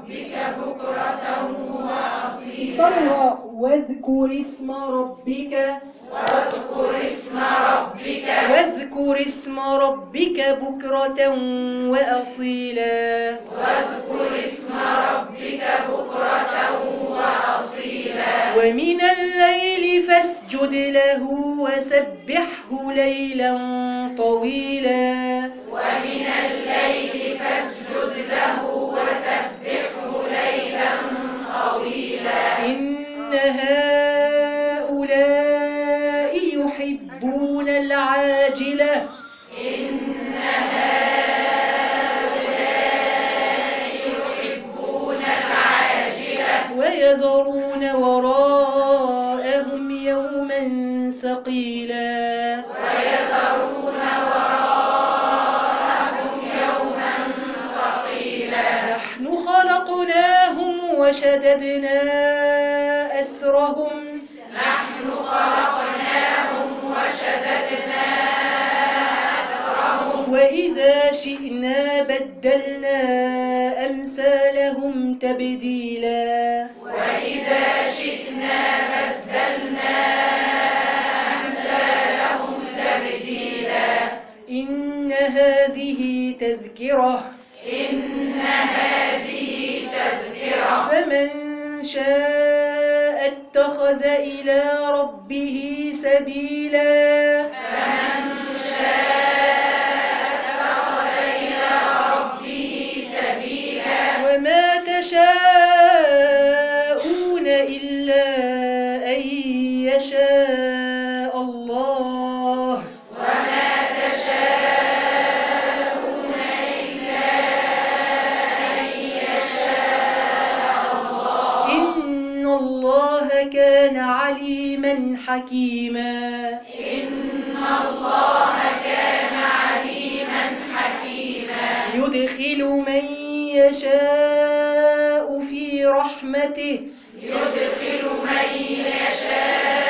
صلوا واذكر اسم ربك واذكر اسم ربك بكرة وأصيلا ومن الليل فاسجد له وسبحه ليلا طويلا إن هؤلاء يحبون العاجلة ويذرون وراءهم يوما ثقيلا نحن خلقناهم وشددنا أسرهم وإذا شئنا بدلنا أمثالهم تبديلا إن هذه تذكرة فمن شاء اتخذ إلى ربه سبيلا وما تشاءون إلا أن يشاء الله إن الله كان عليما حكيما يدخل من يشاء في رحمته